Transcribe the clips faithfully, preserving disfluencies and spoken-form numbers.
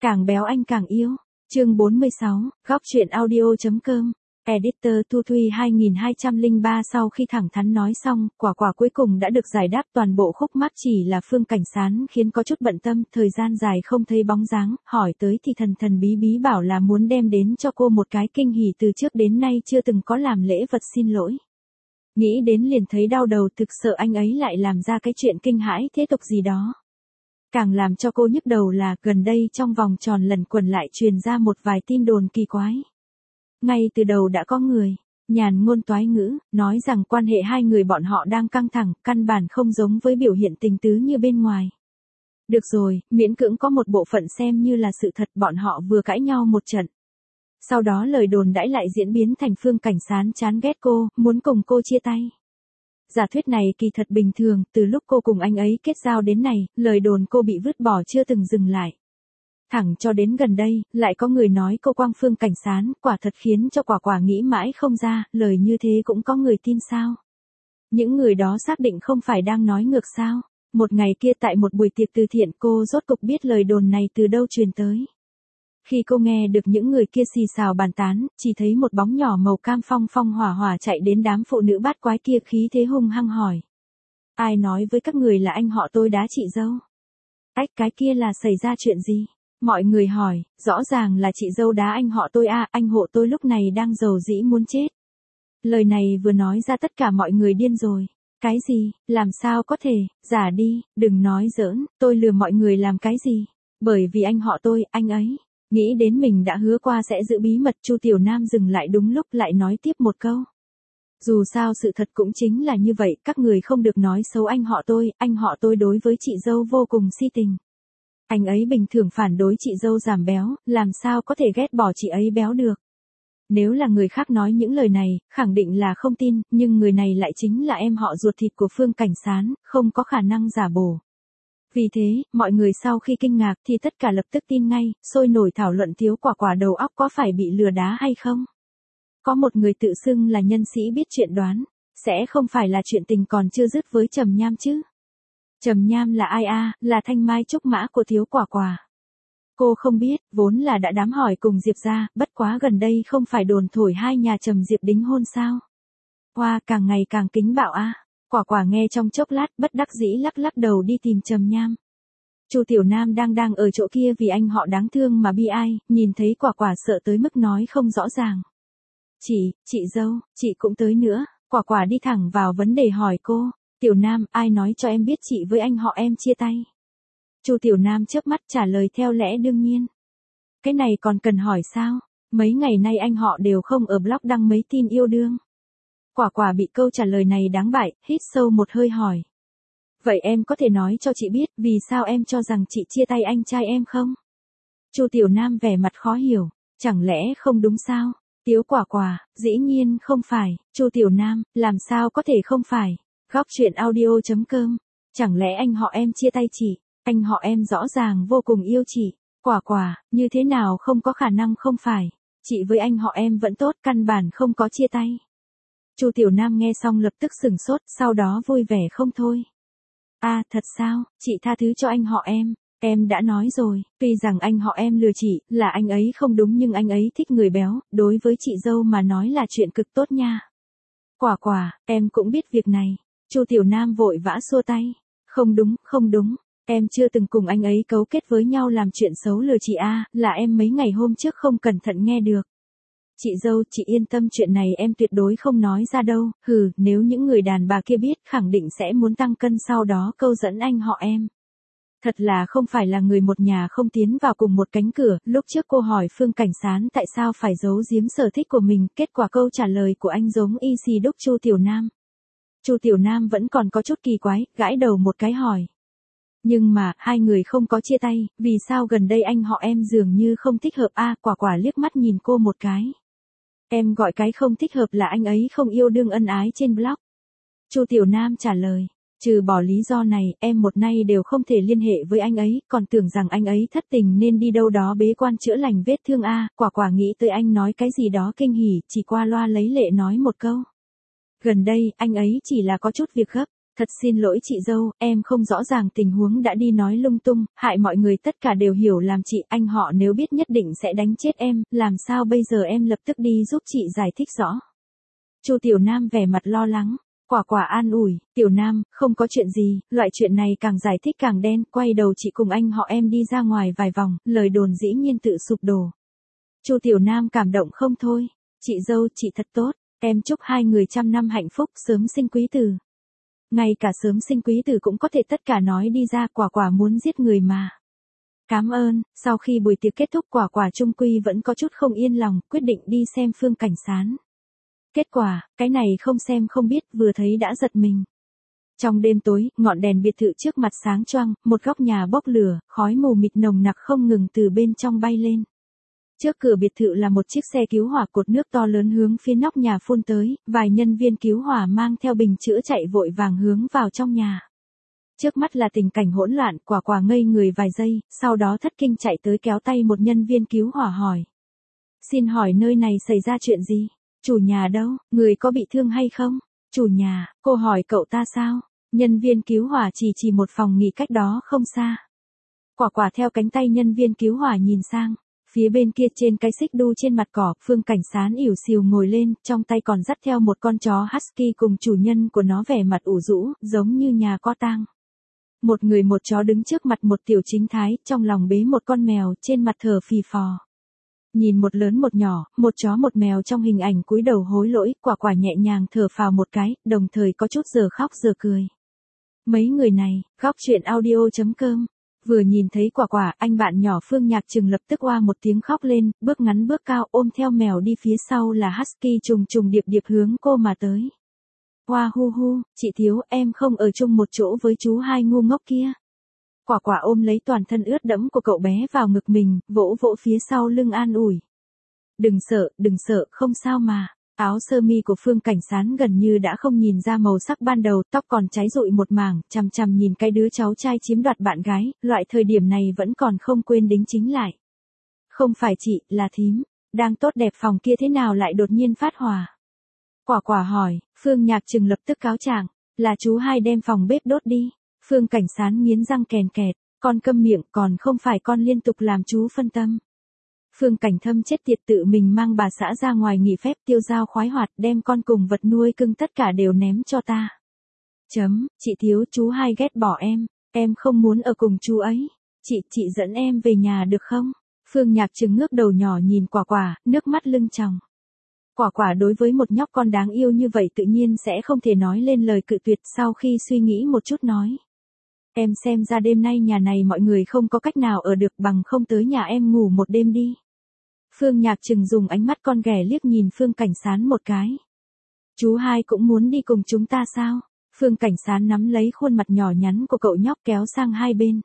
Càng béo anh càng yêu. Chương bốn mươi sáu, góc truyện audio.com. Editor Thu Thuy hai hai không ba. Sau khi thẳng thắn nói xong, quả quả cuối cùng đã được giải đáp toàn bộ khúc mắc, chỉ là Phương Cảnh Sán khiến có chút bận tâm, thời gian dài không thấy bóng dáng, hỏi tới thì thần thần bí bí bảo là muốn đem đến cho cô một cái kinh hỉ từ trước đến nay chưa từng có, làm lễ vật xin lỗi. Nghĩ đến liền thấy đau đầu, thực sợ anh ấy lại làm ra cái chuyện kinh hãi thế tục gì đó. Càng làm cho cô nhức đầu là gần đây trong vòng tròn lẩn quẩn lại truyền ra một vài tin đồn kỳ quái. Ngay từ đầu đã có người nhàn ngôn toái ngữ, nói rằng quan hệ hai người bọn họ đang căng thẳng, căn bản không giống với biểu hiện tình tứ như bên ngoài. Được rồi, miễn cưỡng có một bộ phận xem như là sự thật, bọn họ vừa cãi nhau một trận. Sau đó lời đồn đãi lại diễn biến thành Phương Cảnh Sán chán ghét cô, muốn cùng cô chia tay. Giả thuyết này kỳ thật bình thường, từ lúc cô cùng anh ấy kết giao đến này, lời đồn cô bị vứt bỏ chưa từng dừng lại. Thẳng cho đến gần đây, lại có người nói cô quang Phương Cảnh Sán, quả thật khiến cho quả quả nghĩ mãi không ra, lời như thế cũng có người tin sao? Những người đó xác định không phải đang nói ngược sao? Một ngày kia tại một buổi tiệc từ thiện, cô rốt cục biết lời đồn này từ đâu truyền tới. Khi cô nghe được những người kia xì xào bàn tán, chỉ thấy một bóng nhỏ màu cam phong phong hỏa hỏa chạy đến đám phụ nữ bát quái kia, khí thế hung hăng hỏi. Ai nói với các người là anh họ tôi đá chị dâu? Ách, cái kia là xảy ra chuyện gì? Mọi người hỏi, rõ ràng là chị dâu đá anh họ tôi à, anh hộ tôi lúc này đang rầu rĩ muốn chết. Lời này vừa nói ra tất cả mọi người điên rồi. Cái gì, làm sao có thể, giả đi, đừng nói giỡn, tôi lừa mọi người làm cái gì? Bởi vì anh họ tôi, anh ấy. Nghĩ đến mình đã hứa qua sẽ giữ bí mật, Chu Tiểu Nam dừng lại đúng lúc lại nói tiếp một câu. Dù sao sự thật cũng chính là như vậy, các người không được nói xấu anh họ tôi, anh họ tôi đối với chị dâu vô cùng si tình. Anh ấy bình thường phản đối chị dâu giảm béo, làm sao có thể ghét bỏ chị ấy béo được. Nếu là người khác nói những lời này, khẳng định là không tin, nhưng người này lại chính là em họ ruột thịt của Phương Cảnh Sán, không có khả năng giả bổ. Vì thế, mọi người sau khi kinh ngạc thì tất cả lập tức tin ngay, sôi nổi thảo luận thiếu quả quả đầu óc có phải bị lừa đá hay không. Có một người tự xưng là nhân sĩ biết chuyện đoán, sẽ không phải là chuyện tình còn chưa dứt với Trầm Nham chứ. Trầm Nham là ai a? À, là thanh mai trúc mã của thiếu quả quả. Cô không biết, vốn là đã đám hỏi cùng Diệp ra, bất quá gần đây không phải đồn thổi hai nhà Trầm Diệp đính hôn sao. Hoa, càng ngày càng kính bạo a. À. Quả quả nghe trong chốc lát, bất đắc dĩ lắc lắc đầu đi tìm Trầm Nham. Chu Tiểu Nam đang đang ở chỗ kia vì anh họ đáng thương mà bi ai, nhìn thấy quả quả sợ tới mức nói không rõ ràng. Chị, chị dâu, chị cũng tới nữa. Quả quả đi thẳng vào vấn đề hỏi cô. Tiểu Nam, ai nói cho em biết chị với anh họ em chia tay? Chu Tiểu Nam chớp mắt trả lời theo lẽ đương nhiên. Cái này còn cần hỏi sao? Mấy ngày nay anh họ đều không ở blog đăng mấy tin yêu đương. Quả quả bị câu trả lời này đáng bại, hít sâu một hơi hỏi. Vậy em có thể nói cho chị biết vì sao em cho rằng chị chia tay anh trai em không? Chu Tiểu Nam vẻ mặt khó hiểu, chẳng lẽ không đúng sao? Tiếu quả quả, dĩ nhiên không phải. Chu Tiểu Nam, làm sao có thể không phải? Góc truyện audio.com. Chẳng lẽ anh họ em chia tay chị? Anh họ em rõ ràng vô cùng yêu chị. Quả quả, như thế nào không có khả năng không phải? Chị với anh họ em vẫn tốt, căn bản không có chia tay. Chu Tiểu Nam nghe xong lập tức sửng sốt, sau đó vui vẻ không thôi. À, thật sao, chị tha thứ cho anh họ em. Em đã nói rồi, tuy rằng anh họ em lừa chị, là anh ấy không đúng, nhưng anh ấy thích người béo, đối với chị dâu mà nói là chuyện cực tốt nha. Quả quả, em cũng biết việc này. Chu Tiểu Nam vội vã xua tay. Không đúng, không đúng. Em chưa từng cùng anh ấy cấu kết với nhau làm chuyện xấu lừa chị a, à, là em mấy ngày hôm trước không cẩn thận nghe được. Chị dâu, chị yên tâm, chuyện này em tuyệt đối không nói ra đâu, hừ, nếu những người đàn bà kia biết khẳng định sẽ muốn tăng cân sau đó câu dẫn anh họ em. Thật là không phải là người một nhà không tiến vào cùng một cánh cửa, lúc trước cô hỏi Phương Cảnh Sán tại sao phải giấu giếm sở thích của mình, kết quả câu trả lời của anh giống y xì đúc Chu Tiểu Nam. Chu Tiểu Nam vẫn còn có chút kỳ quái, gãi đầu một cái hỏi. Nhưng mà, hai người không có chia tay, vì sao gần đây anh họ em dường như không thích hợp a? À, quả quả liếc mắt nhìn cô một cái. Em gọi cái không thích hợp là anh ấy không yêu đương ân ái trên blog. Chu Tiểu Nam trả lời. Trừ bỏ lý do này, em một nay đều không thể liên hệ với anh ấy, còn tưởng rằng anh ấy thất tình nên đi đâu đó bế quan chữa lành vết thương a. À, quả quả nghĩ tới anh nói cái gì đó kinh hỉ, chỉ qua loa lấy lệ nói một câu. Gần đây, anh ấy chỉ là có chút việc gấp. Thật xin lỗi chị dâu, em không rõ ràng tình huống đã đi nói lung tung, hại mọi người tất cả đều hiểu làm chị, anh họ nếu biết nhất định sẽ đánh chết em, làm sao bây giờ em lập tức đi giúp chị giải thích rõ. Chu Tiểu Nam vẻ mặt lo lắng, Quả Quả an ủi, Tiểu Nam, không có chuyện gì, loại chuyện này càng giải thích càng đen, quay đầu chị cùng anh họ em đi ra ngoài vài vòng, lời đồn dĩ nhiên tự sụp đổ. Chu Tiểu Nam cảm động không thôi, chị dâu, chị thật tốt, em chúc hai người trăm năm hạnh phúc, sớm sinh quý tử. Ngay cả sớm sinh quý tử cũng có thể tất cả nói đi ra, Quả Quả muốn giết người mà. Cảm ơn, sau khi buổi tiệc kết thúc Quả Quả trung quy vẫn có chút không yên lòng, quyết định đi xem Phương Cảnh Sán. Kết quả, cái này không xem không biết, vừa thấy đã giật mình. Trong đêm tối, ngọn đèn biệt thự trước mặt sáng choang, một góc nhà bốc lửa, khói mù mịt nồng nặc không ngừng từ bên trong bay lên. Trước cửa biệt thự là một chiếc xe cứu hỏa, cột nước to lớn hướng phía nóc nhà phun tới, vài nhân viên cứu hỏa mang theo bình chữa chạy vội vàng hướng vào trong nhà. Trước mắt là tình cảnh hỗn loạn, Quả Quả ngây người vài giây, sau đó thất kinh chạy tới kéo tay một nhân viên cứu hỏa hỏi. Xin hỏi nơi này xảy ra chuyện gì? Chủ nhà đâu? Người có bị thương hay không? Chủ nhà, cô hỏi cậu ta sao? Nhân viên cứu hỏa chỉ chỉ một phòng nghỉ cách đó không xa. Quả Quả theo cánh tay nhân viên cứu hỏa nhìn sang. Phía bên kia trên cái xích đu trên mặt cỏ, Phương Cảnh Sán ỉu xìu ngồi lên, trong tay còn dắt theo một con chó husky cùng chủ nhân của nó vẻ mặt ủ rũ, giống như nhà có tang. Một người một chó đứng trước mặt một tiểu chính thái, trong lòng bế một con mèo, trên mặt thở phì phò. Nhìn một lớn một nhỏ, một chó một mèo trong hình ảnh cúi đầu hối lỗi, Quả Quả nhẹ nhàng thở phào một cái, đồng thời có chút giờ khóc giờ cười. Mấy người này, góc chuyện audio chấm com. Vừa nhìn thấy Quả Quả, anh bạn nhỏ Phương Nhạc Trừng lập tức oa một tiếng khóc lên, bước ngắn bước cao ôm theo mèo đi, phía sau là husky trùng trùng điệp điệp hướng cô mà tới. Hoa hu hu, chị Thiếu, em không ở chung một chỗ với chú hai ngu ngốc kia. Quả Quả ôm lấy toàn thân ướt đẫm của cậu bé vào ngực mình, vỗ vỗ phía sau lưng an ủi. Đừng sợ, đừng sợ, không sao mà. Áo sơ mi của Phương Cảnh Sán gần như đã không nhìn ra màu sắc ban đầu, tóc còn cháy rụi một mảng, chằm chằm nhìn cái đứa cháu trai chiếm đoạt bạn gái, loại thời điểm này vẫn còn không quên đính chính lại. Không phải chị, là thím, đang tốt đẹp phòng kia thế nào lại đột nhiên phát hỏa? Quả Quả hỏi, Phương Nhạc Trừng lập tức cáo trạng, là chú hai đem phòng bếp đốt đi. Phương Cảnh Sán nghiến răng kèn kẹt, con câm miệng, còn không phải con liên tục làm chú phân tâm. Phương Cảnh Thâm chết tiệt tự mình mang bà xã ra ngoài nghỉ phép, tiêu dao khoái hoạt, đem con cùng vật nuôi cưng tất cả đều ném cho ta. Chấm, chị Thiếu, chú hai ghét bỏ em, em không muốn ở cùng chú ấy. Chị, chị dẫn em về nhà được không? Phương Nhạc Trừng ngước đầu nhỏ nhìn Quả Quả, nước mắt lưng tròng. Quả Quả đối với một nhóc con đáng yêu như vậy tự nhiên sẽ không thể nói lên lời cự tuyệt, sau khi suy nghĩ một chút nói. Em xem ra đêm nay nhà này mọi người không có cách nào ở được, bằng không tới nhà em ngủ một đêm đi. Phương Nhạc Trừng dùng ánh mắt con ghẻ liếc nhìn Phương Cảnh Sán một cái. Chú hai cũng muốn đi cùng chúng ta sao? Phương Cảnh Sán nắm lấy khuôn mặt nhỏ nhắn của cậu nhóc kéo sang hai bên.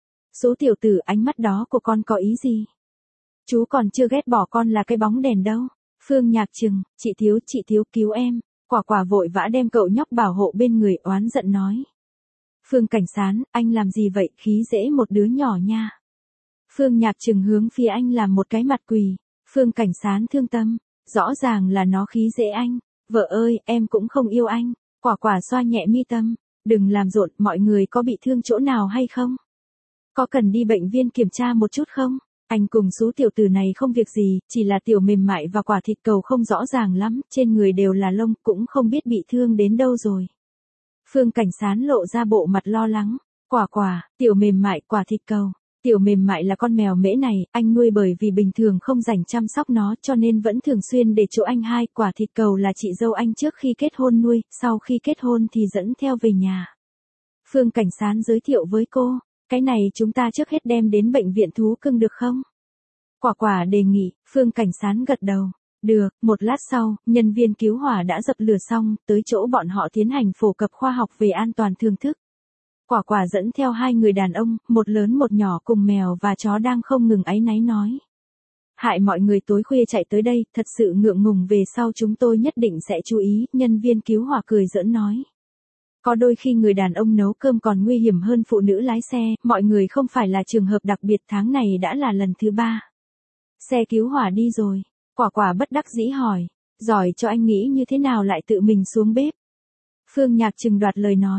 Số tiểu tử, ánh mắt đó của con có ý gì? Chú còn chưa ghét bỏ con là cái bóng đèn đâu. Phương Nhạc Trừng, chị Thiếu, chị Thiếu cứu em. Quả Quả vội vã đem cậu nhóc bảo hộ bên người, oán giận nói. Phương Cảnh Sán, anh làm gì vậy, khí dễ một đứa nhỏ nha. Phương Nhạc Trừng hướng phía anh làm một cái mặt quỳ. Phương Cảnh Sán thương tâm, rõ ràng là nó khí dễ anh. Vợ ơi, em cũng không yêu anh. Quả Quả xoa nhẹ mi tâm, đừng làm rộn, mọi người có bị thương chỗ nào hay không? Có cần đi bệnh viện kiểm tra một chút không? Anh cùng số tiểu tử này không việc gì, chỉ là tiểu mềm mại và quả thịt cầu không rõ ràng lắm, trên người đều là lông, cũng không biết bị thương đến đâu rồi. Phương Cảnh Sán lộ ra bộ mặt lo lắng. Quả Quả, tiểu mềm mại, quả thịt cầu. Tiểu mềm mại là con mèo mễ này, anh nuôi bởi vì bình thường không rảnh chăm sóc nó cho nên vẫn thường xuyên để chỗ anh hai. Quả thịt cầu là chị dâu anh trước khi kết hôn nuôi, sau khi kết hôn thì dẫn theo về nhà. Phương Cảnh Sán giới thiệu với cô, cái này chúng ta trước hết đem đến bệnh viện thú cưng được không? Quả Quả đề nghị, Phương Cảnh Sán gật đầu. Được, một lát sau, nhân viên cứu hỏa đã dập lửa xong, tới chỗ bọn họ tiến hành phổ cập khoa học về an toàn thương thức. Quả Quả dẫn theo hai người đàn ông, một lớn một nhỏ cùng mèo và chó đang không ngừng áy náy nói. Hại mọi người tối khuya chạy tới đây, thật sự ngượng ngùng, về sau chúng tôi nhất định sẽ chú ý, nhân viên cứu hỏa cười giỡn nói. Có đôi khi người đàn ông nấu cơm còn nguy hiểm hơn phụ nữ lái xe, mọi người không phải là trường hợp đặc biệt, tháng này đã là lần thứ ba. Xe cứu hỏa đi rồi. Quả Quả bất đắc dĩ hỏi, giỏi cho anh nghĩ như thế nào lại tự mình xuống bếp. Phương Nhạc Trừng đoạt lời nói,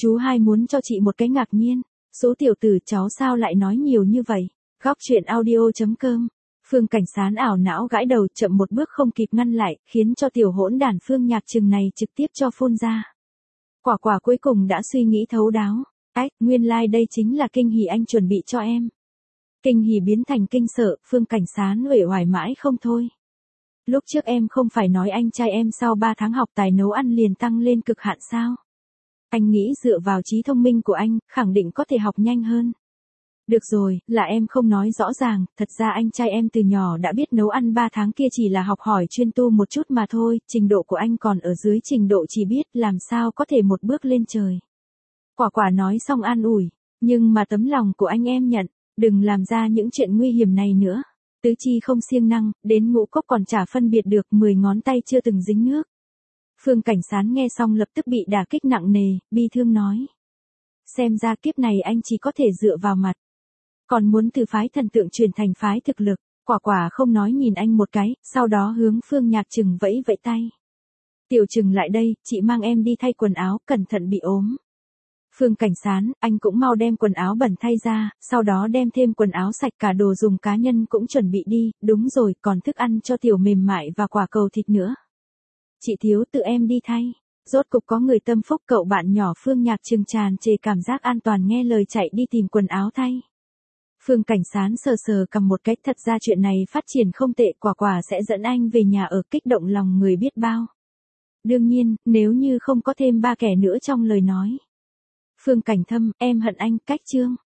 Chú hai muốn cho chị một cái ngạc nhiên. Số tiểu tử cháu sao lại nói nhiều như vậy? Góc chuyện audio.com. Phương Cảnh Sán ảo não gãi đầu, chậm một bước không kịp ngăn lại, khiến cho tiểu hỗn đản Phương Nhạc Trừng này trực tiếp cho phun ra. Quả quả cuối cùng đã suy nghĩ thấu đáo. Ách, nguyên lai like đây chính là kinh hỉ anh chuẩn bị cho em. Kinh hỉ biến thành kinh sợ, Phương Cảnh Sán uể oải mãi không thôi. Lúc trước em không phải nói anh trai em sau ba tháng học tài nấu ăn liền tăng lên cực hạn sao? Anh nghĩ dựa vào trí thông minh của anh, khẳng định có thể học nhanh hơn. Được rồi, là em không nói rõ ràng, thật ra anh trai em từ nhỏ đã biết nấu ăn ba tháng kia chỉ là học hỏi chuyên tu một chút mà thôi, trình độ của anh còn ở dưới trình độ chỉ biết làm sao có thể một bước lên trời. Quả quả nói xong an ủi, nhưng mà tấm lòng của anh em nhận, đừng làm ra những chuyện nguy hiểm này nữa. Tứ chi không siêng năng, đến ngũ cốc còn chả phân biệt được, mười ngón tay chưa từng dính nước. Phương Cảnh Sán nghe xong lập tức bị đả kích nặng nề, bi thương nói. Xem ra kiếp này anh chỉ có thể dựa vào mặt. Còn muốn từ phái thần tượng chuyển thành phái thực lực. Quả quả không nói nhìn anh một cái, sau đó hướng Phương Nhạc Trừng vẫy vẫy tay. Tiểu Trừng lại đây, chị mang em đi thay quần áo, cẩn thận bị ốm. Phương Cảnh Sán, anh cũng mau đem quần áo bẩn thay ra, sau đó đem thêm quần áo sạch, cả đồ dùng cá nhân cũng chuẩn bị đi, đúng rồi, còn thức ăn cho tiểu mềm mại và quả cầu thịt nữa. Chị thiếu tự em đi thay. Rốt cục có người tâm phúc, cậu bạn nhỏ Phương Nhạc Trừng tràn trề cảm giác an toàn nghe lời chạy đi tìm quần áo thay. Phương Cảnh Sán sờ sờ cầm một cái, thật ra chuyện này phát triển không tệ, quả quả sẽ dẫn anh về nhà ở, kích động lòng người biết bao. Đương nhiên, nếu như không có thêm ba kẻ nữa trong lời nói. Phương Cảnh Thâm, em hận anh, cách chương.